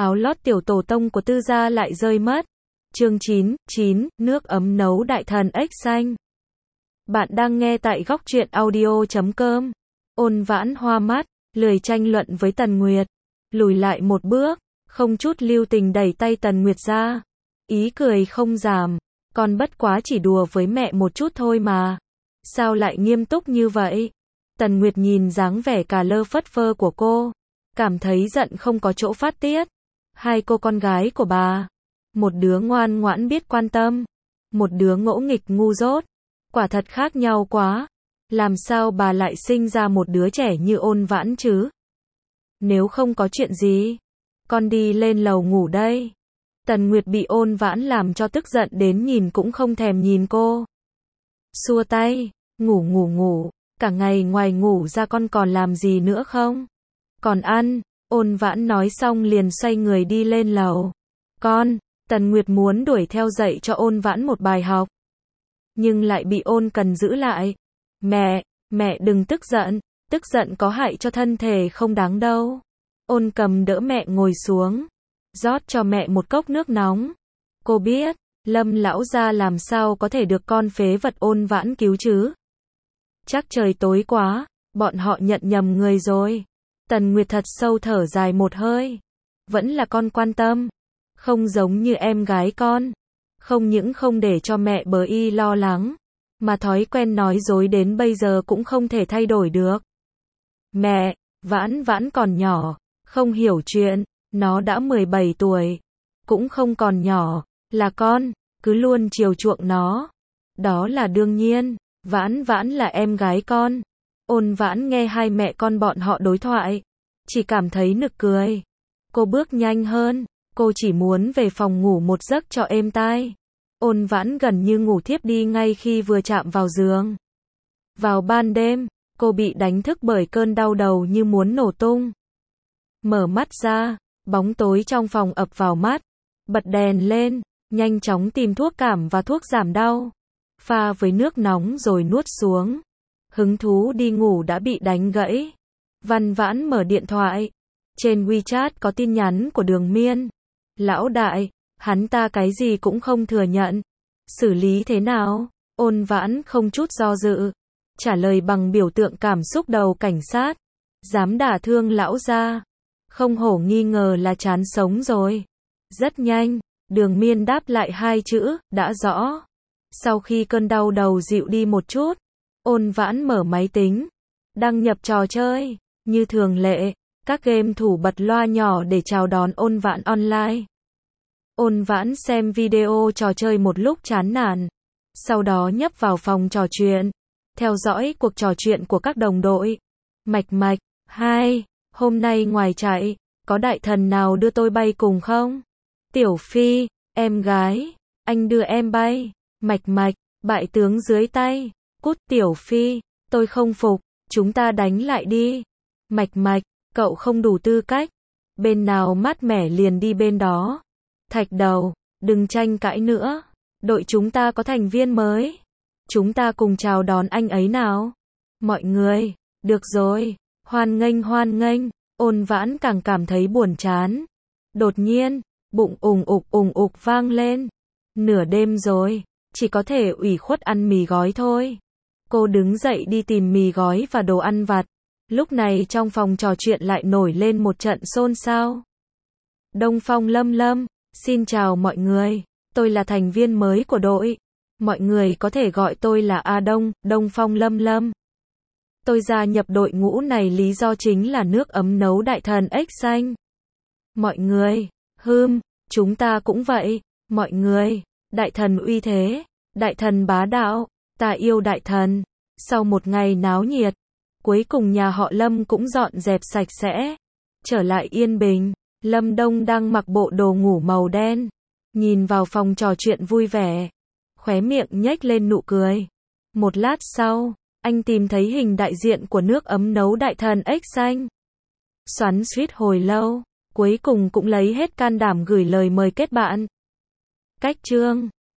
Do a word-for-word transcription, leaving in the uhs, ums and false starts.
áo lót tiểu tổ tông của Tư gia lại rơi mất. Chương chín, chín, nước ấm nấu đại thần ếch xanh. Bạn đang nghe tại góc truyện audio chấm com. Ôn Vãn hoa mắt, lười tranh luận với Tần Nguyệt, lùi lại một bước, không chút lưu tình đẩy tay Tần Nguyệt ra. Ý cười không giảm, con bất quá chỉ đùa với mẹ một chút thôi mà. Sao lại nghiêm túc như vậy? Tần Nguyệt nhìn dáng vẻ cà lơ phất phơ của cô, cảm thấy giận không có chỗ phát tiết. Hai cô con gái của bà, một đứa ngoan ngoãn biết quan tâm, một đứa ngỗ nghịch ngu dốt, quả thật khác nhau quá. Làm sao bà lại sinh ra một đứa trẻ như Ôn Vãn chứ? Nếu không có chuyện gì, con đi lên lầu ngủ đây. Tần Nguyệt bị Ôn Vãn làm cho tức giận đến nhìn cũng không thèm nhìn cô. Xua tay, ngủ ngủ ngủ, cả ngày ngoài ngủ ra con còn làm gì nữa không? Còn ăn. Ôn Vãn nói xong liền xoay người đi lên lầu. Con, Tần Nguyệt muốn đuổi theo dạy cho Ôn Vãn một bài học, nhưng lại bị Ôn Cần giữ lại. Mẹ, mẹ đừng tức giận, tức giận có hại cho thân thể không đáng đâu. Ôn Cầm đỡ mẹ ngồi xuống, rót cho mẹ một cốc nước nóng. Cô biết, Lâm lão gia làm sao có thể được con phế vật Ôn Vãn cứu chứ? Chắc trời tối quá, bọn họ nhận nhầm người rồi. Tần Nguyệt thật sâu thở dài một hơi. Vẫn là con quan tâm, không giống như em gái con. Không những không để cho mẹ bờ y lo lắng, mà thói quen nói dối đến bây giờ cũng không thể thay đổi được. Mẹ, Vãn Vãn còn nhỏ, không hiểu chuyện, nó đã mười bảy tuổi, cũng không còn nhỏ, là con, cứ luôn chiều chuộng nó. Đó là đương nhiên, Vãn Vãn là em gái con. Ôn Vãn nghe hai mẹ con bọn họ đối thoại, chỉ cảm thấy nực cười. Cô bước nhanh hơn, cô chỉ muốn về phòng ngủ một giấc cho êm tai. Ôn Vãn gần như ngủ thiếp đi ngay khi vừa chạm vào giường. Vào ban đêm, cô bị đánh thức bởi cơn đau đầu như muốn nổ tung. Mở mắt ra, bóng tối trong phòng ập vào mắt. Bật đèn lên, nhanh chóng tìm thuốc cảm và thuốc giảm đau. Pha với nước nóng rồi nuốt xuống. Hứng thú đi ngủ đã bị đánh gãy. Văn Vãn mở điện thoại. Trên WeChat có tin nhắn của Đường Miên. Lão đại, hắn ta cái gì cũng không thừa nhận. Xử lý thế nào? Ôn Vãn không chút do dự, trả lời bằng biểu tượng cảm xúc đầu cảnh sát. Dám đả thương lão gia, không hổ nghi ngờ là chán sống rồi. Rất nhanh, Đường Miên đáp lại hai chữ, đã rõ. Sau khi cơn đau đầu dịu đi một chút, Ôn Vãn mở máy tính, đăng nhập trò chơi. Như thường lệ, các game thủ bật loa nhỏ để chào đón Ôn Vãn online. Ôn Vãn xem video trò chơi một lúc chán nản, sau đó nhấp vào phòng trò chuyện, theo dõi cuộc trò chuyện của các đồng đội. Mạch Mạch, hai, hôm nay ngoài chạy, có đại thần nào đưa tôi bay cùng không? Tiểu Phi, em gái, anh đưa em bay. Mạch Mạch, bại tướng dưới tay. Cút Tiểu Phi, tôi không phục, chúng ta đánh lại đi. Mạch Mạch, cậu không đủ tư cách, bên nào mát mẻ liền đi bên đó. Thạch Đầu, đừng tranh cãi nữa, đội chúng ta có thành viên mới, chúng ta cùng chào đón anh ấy nào. Mọi người, được rồi, hoan nghênh hoan nghênh. Ôn Vãn càng cảm thấy buồn chán. Đột nhiên, bụng ùng ục ùng ục vang lên. Nửa đêm rồi, chỉ có thể ủy khuất ăn mì gói thôi. Cô đứng dậy đi tìm mì gói và đồ ăn vặt. Lúc này trong phòng trò chuyện lại nổi lên một trận xôn xao. Đông Phong Lâm Lâm, xin chào mọi người, tôi là thành viên mới của đội. Mọi người có thể gọi tôi là A Đông, Đông Phong Lâm Lâm. Tôi gia nhập đội ngũ này lý do chính là nước ấm nấu đại thần ếch xanh. Mọi người, hừm, chúng ta cũng vậy. Mọi người, đại thần uy thế, đại thần bá đạo, ta yêu đại thần. Sau một ngày náo nhiệt, cuối cùng nhà họ Lâm cũng dọn dẹp sạch sẽ, trở lại yên bình. Lâm Đông đang mặc bộ đồ ngủ màu đen, nhìn vào phòng trò chuyện vui vẻ, khóe miệng nhếch lên nụ cười. Một lát sau, anh tìm thấy hình đại diện của nước ấm nấu đại thần ếch xanh. Xoắn xuýt hồi lâu, cuối cùng cũng lấy hết can đảm gửi lời mời kết bạn. Cách chương